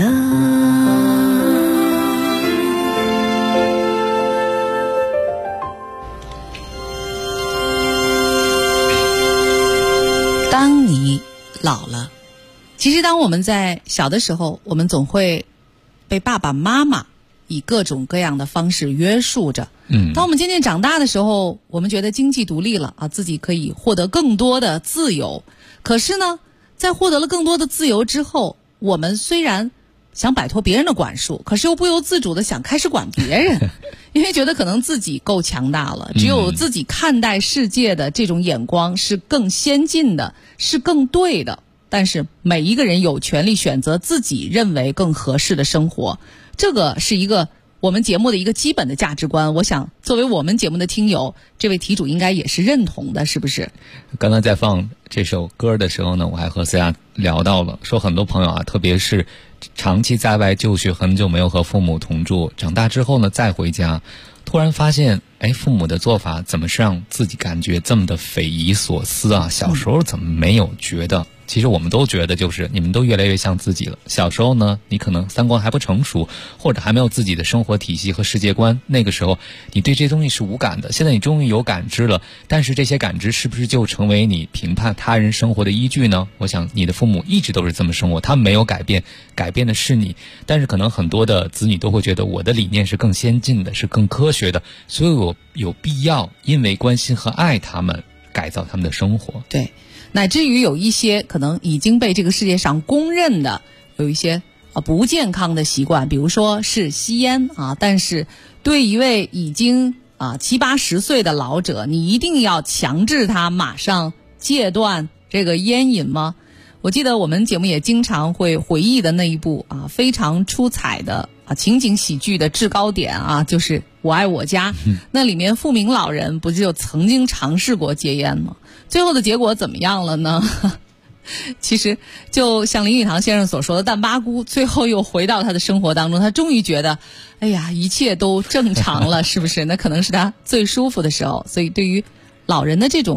S9: 当你老了，其实当我们在小的时候，我们总会被爸爸妈妈以各种各样的方式约束着。当我们渐渐长大的时候，我们觉得经济独立了啊，自己可以获得更多的自由。可是呢，在获得了更多的自由之后，我们虽然想摆脱别人的管束，可是又不由自主的想开始管别人，因为觉得可能自己够强大了，只有自己看待世界的这种眼光是更先进的，是更对的。但是每一个人有权利选择自己认为更合适的生活，这个是一个我们节目的一个基本的价值观。我想作为我们节目的听友，这位题主应该也是认同的，是不是？
S10: 刚才在放这首歌的时候呢，我还和思雅聊到了，说很多朋友啊，特别是长期在外就学，很久没有和父母同住，长大之后呢再回家，突然发现父母的做法怎么是让自己感觉这么的匪夷所思啊？小时候怎么没有觉得？其实我们都觉得就是你们都越来越像自己了。小时候呢，你可能三观还不成熟，或者还没有自己的生活体系和世界观，那个时候你对这些东西是无感的。现在你终于有感知了，但是这些感知是不是就成为你评判他人生活的依据呢？我想你的父母一直都是这么生活，他们没有改变，改变的是你。但是可能很多的子女都会觉得我的理念是更先进的，是更科学的，所以我有必要因为关心和爱他们改造他们的生活。
S9: 对，乃至于有一些可能已经被这个世界上公认的有一些不健康的习惯，比如说是吸烟啊，但是对一位已经70、80岁的老者，你一定要强制他马上戒断这个烟瘾吗？我记得我们节目也经常会回忆的那一部非常出彩的情景喜剧的制高点就是《我爱我家》。那里面富明老人不就曾经尝试过戒烟吗？最后的结果怎么样了呢？其实就像林语堂先生所说的，但八姑最后又回到他的生活当中，他终于觉得哎呀一切都正常了，是不是？那可能是他最舒服的时候。所以对于老人的这种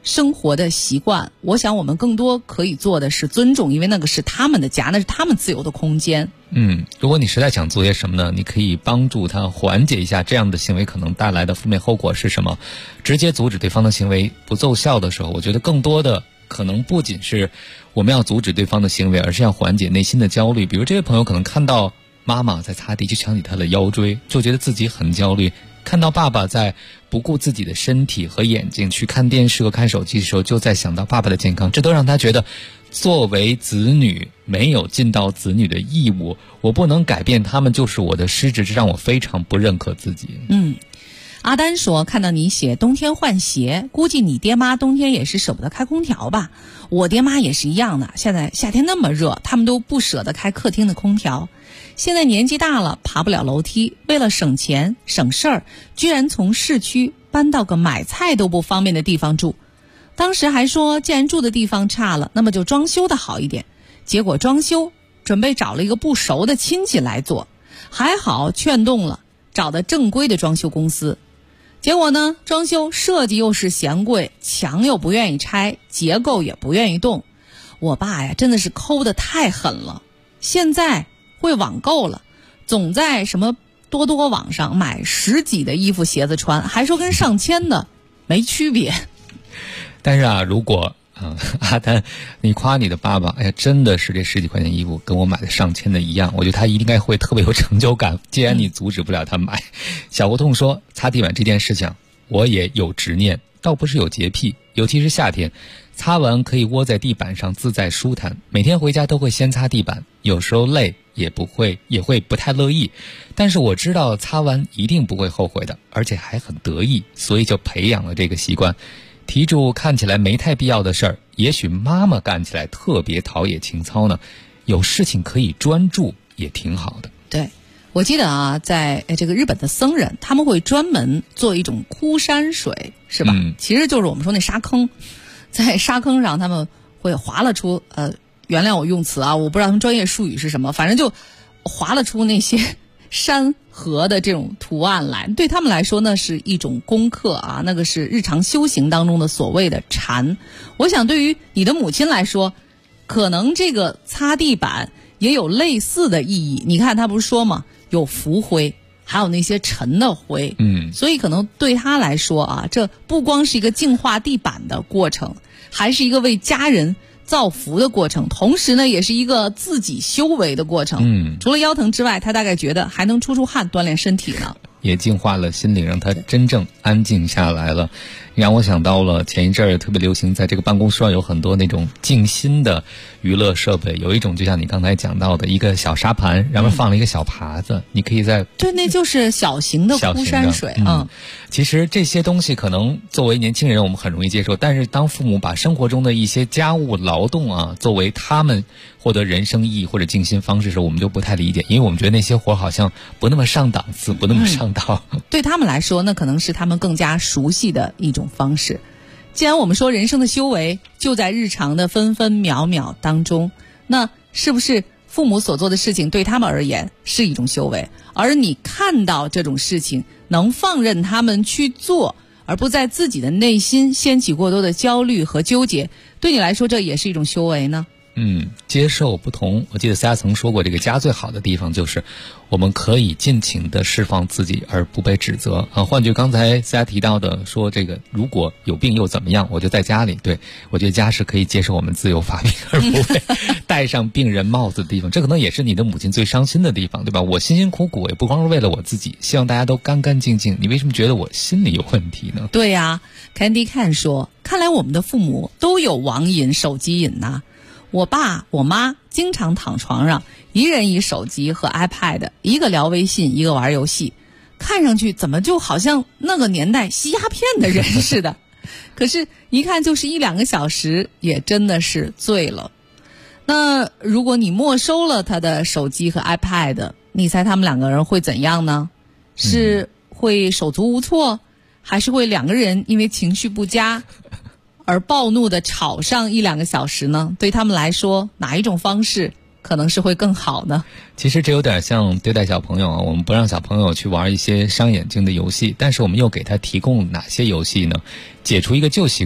S9: 生活的习惯，我想我们更多可以做的是尊重，因为那个是他们的家，那是他们自由的空间。
S10: 如果你实在想做些什么呢，你可以帮助他缓解一下这样的行为可能带来的负面后果是什么，直接阻止对方的行为不奏效的时候，我觉得更多的可能不仅是我们要阻止对方的行为，而是要缓解内心的焦虑。比如这位朋友可能看到妈妈在擦地就想起她的腰椎，就觉得自己很焦虑，看到爸爸在不顾自己的身体和眼睛去看电视和看手机的时候，就在想到爸爸的健康，这都让他觉得作为子女没有尽到子女的义务，我不能改变他们就是我的失职，这让我非常不认可自己。
S9: 阿丹说，看到你写冬天换鞋，估计你爹妈冬天也是舍不得开空调吧？我爹妈也是一样的，现在夏天那么热，他们都不舍得开客厅的空调。现在年纪大了，爬不了楼梯，为了省钱省事儿，居然从市区搬到个买菜都不方便的地方住。当时还说既然住的地方差了，那么就装修的好一点，结果装修准备找了一个不熟的亲戚来做，还好劝动了，找的正规的装修公司。结果呢，装修设计又是嫌贵，墙又不愿意拆，结构也不愿意动。我爸呀真的是抠得太狠了，现在会网购了，总在什么多多网上买10几的衣服鞋子穿，还说跟上千的没区别。
S10: 但是啊，如果阿丹你夸你的爸爸，哎呀真的是这10几块钱衣服跟我买的上千的一样，我觉得他应该会特别有成就感，既然你阻止不了他买。小胡同说，擦地板这件事情我也有执念，倒不是有洁癖，尤其是夏天，擦完可以窝在地板上自在舒坦，每天回家都会先擦地板，有时候累也会不太乐意，但是我知道擦完一定不会后悔的，而且还很得意，所以就培养了这个习惯。提出看起来没太必要的事儿，也许妈妈干起来特别陶冶情操呢，有事情可以专注也挺好的。
S9: 对，我记得啊，在这个日本的僧人，他们会专门做一种枯山水，是吧？其实就是我们说那沙坑，在沙坑上他们会划了出原谅我用词啊，我不知道他们专业术语是什么，反正就划了出那些山河的这种图案来，对他们来说那是一种功课啊，那个是日常修行当中的所谓的禅。我想对于你的母亲来说，可能这个擦地板也有类似的意义。你看他不是说吗，有浮灰还有那些尘的灰，所以可能对他来说啊，这不光是一个净化地板的过程，还是一个为家人造福的过程，同时呢也是一个自己修为的过程。除了腰疼之外，他大概觉得还能出汗锻炼身体呢，
S10: 也净化了心灵，让他真正安静下来了。让我想到了前一阵儿特别流行，在这个办公室上有很多那种静心的娱乐设备，有一种就像你刚才讲到的一个小沙盘，然后放了一个小耙子，你可以在
S9: 对，那就是小型的枯山水。
S10: 其实这些东西可能作为年轻人我们很容易接受，但是当父母把生活中的一些家务劳动啊作为他们获得人生意义或者静心方式的时候，我们就不太理解，因为我们觉得那些活好像不那么上档次，不那么上道。
S9: 对他们来说，那可能是他们更加熟悉的一种方式。既然我们说人生的修为就在日常的分分秒秒当中，那是不是父母所做的事情对他们而言是一种修为？而你看到这种事情能放任他们去做，而不在自己的内心掀起过多的焦虑和纠结，对你来说这也是一种修为呢？
S10: 接受不同。我记得思佳曾说过，这个家最好的地方就是我们可以尽情的释放自己而不被指责啊。换句刚才思佳提到的说，这个如果有病又怎么样，我就在家里。对，我觉得家是可以接受我们自由发病而不被戴上病人帽子的地方。这可能也是你的母亲最伤心的地方，对吧？我辛辛苦苦也不光是为了我自己，希望大家都干干净净，你为什么觉得我心里有问题呢？
S9: 对呀，Candy Can 说，看来我们的父母都有网瘾手机瘾呐。我爸我妈经常躺床上，一人一手机和 iPad， 一个聊微信，一个玩游戏，看上去怎么就好像那个年代吸鸦片的人似的。可是一看就是1-2个小时，也真的是醉了。那如果你没收了他的手机和 iPad， 你猜他们2个人会怎样呢？是会手足无措，还是会2个人因为情绪不佳而暴怒的吵上1-2个小时呢？对他们来说，哪一种方式可能是会更好呢？
S10: 其实这有点像对待小朋友啊，我们不让小朋友去玩一些伤眼睛的游戏，但是我们又给他提供哪些游戏呢？解除一个旧习惯，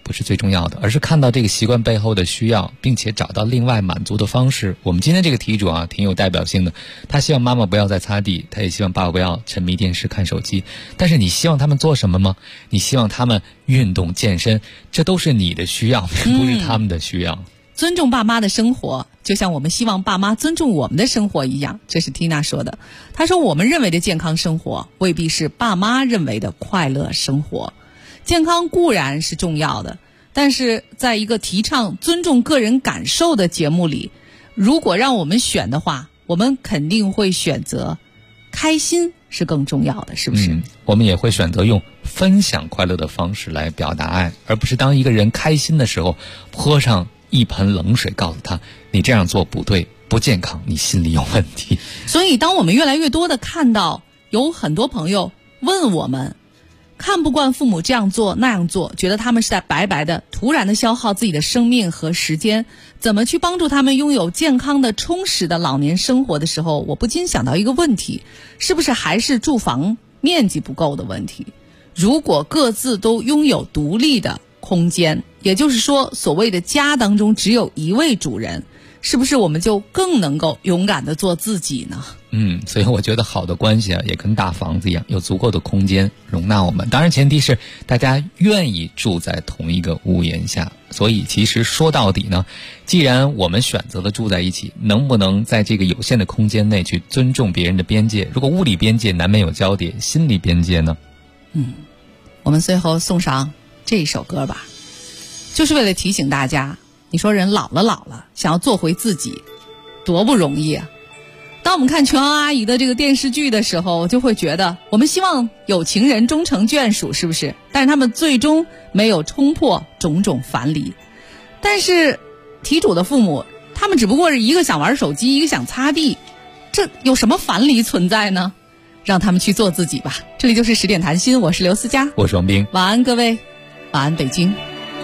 S10: 不是最重要的，而是看到这个习惯背后的需要，并且找到另外满足的方式。我们今天这个题主啊，挺有代表性的。他希望妈妈不要再擦地，他也希望爸爸不要沉迷电视看手机。但是你希望他们做什么吗？你希望他们运动健身，这都是你的需要，并不是他们的需要。
S9: 尊重爸妈的生活，就像我们希望爸妈尊重我们的生活一样，这是 Tina 说的。她说我们认为的健康生活未必是爸妈认为的快乐生活。健康固然是重要的，但是在一个提倡尊重个人感受的节目里，如果让我们选的话，我们肯定会选择开心是更重要的，是不是？
S10: 我们也会选择用分享快乐的方式来表达爱，而不是当一个人开心的时候泼上一盆冷水，告诉他你这样做不对不健康，你心里有问题。
S9: 所以当我们越来越多的看到有很多朋友问我们，看不惯父母这样做那样做，觉得他们是在白白的突然的消耗自己的生命和时间，怎么去帮助他们拥有健康的充实的老年生活的时候，我不禁想到一个问题，是不是还是住房面积不够的问题？如果各自都拥有独立的空间，也就是说所谓的家当中只有一位主人，是不是我们就更能够勇敢地做自己呢？
S10: 所以我觉得好的关系啊，也跟大房子一样，有足够的空间容纳我们。当然前提是大家愿意住在同一个屋檐下。所以其实说到底呢，既然我们选择了住在一起，能不能在这个有限的空间内去尊重别人的边界？如果物理边界难免有交叠，心理边界呢？
S9: 我们最后送上这一首歌吧，就是为了提醒大家，你说人老了想要做回自己多不容易啊。当我们看琼瑶阿姨的这个电视剧的时候，就会觉得我们希望有情人终成眷属，是不是？但是他们最终没有冲破种种樊篱。但是题主的父母，他们只不过是一个想玩手机，一个想擦地，这有什么樊篱存在呢？让他们去做自己吧。这里就是10点谈心，我是刘思佳，
S10: 我是王斌，
S9: 晚安各位，晚安北京。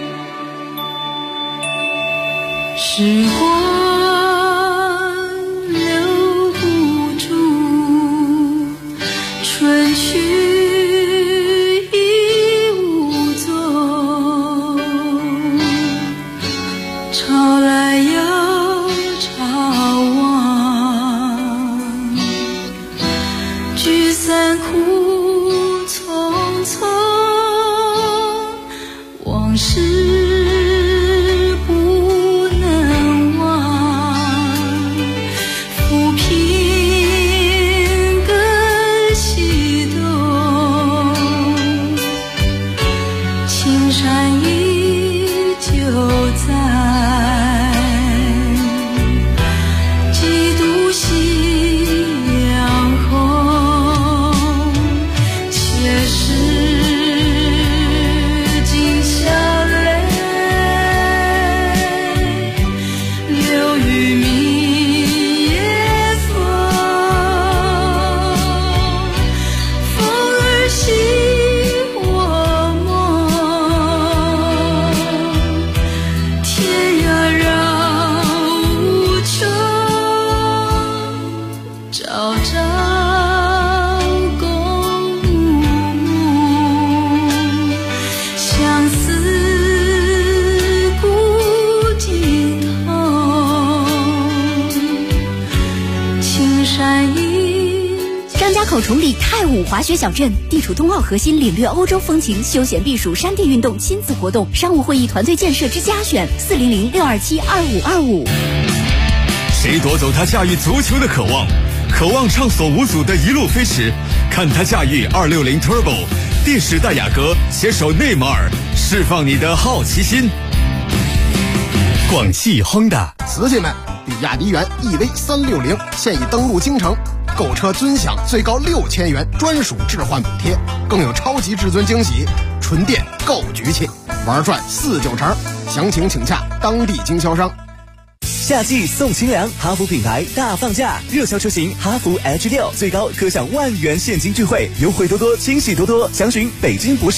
S18: 时光留不住，春去已无踪，潮来又潮往，聚散苦匆匆，往事
S7: 口崇礼太武滑雪小镇地处冬奥核心，领略欧洲风情，休闲避暑，山地运动，亲子活动，商务会议团队建设之佳选，400-627-2525。
S19: 谁夺走他驾驭足球的渴望？渴望畅所无阻的一路飞驰，看他驾驭260 Turbo， 电时代雅阁携手内马尔，释放你的好奇心。广汽 Honda，
S20: 瓷器们，比亚迪元 EV360现已登陆京城。购车尊享最高6000元专属置换补贴，更有超级至尊惊喜，纯电够局气，玩转49成。详情请洽当地经销商。
S11: 夏季送清凉，哈弗品牌大放价，热销车型哈弗 H6最高可享1万元现金钜惠，优惠多多，惊喜多多，详询北京博士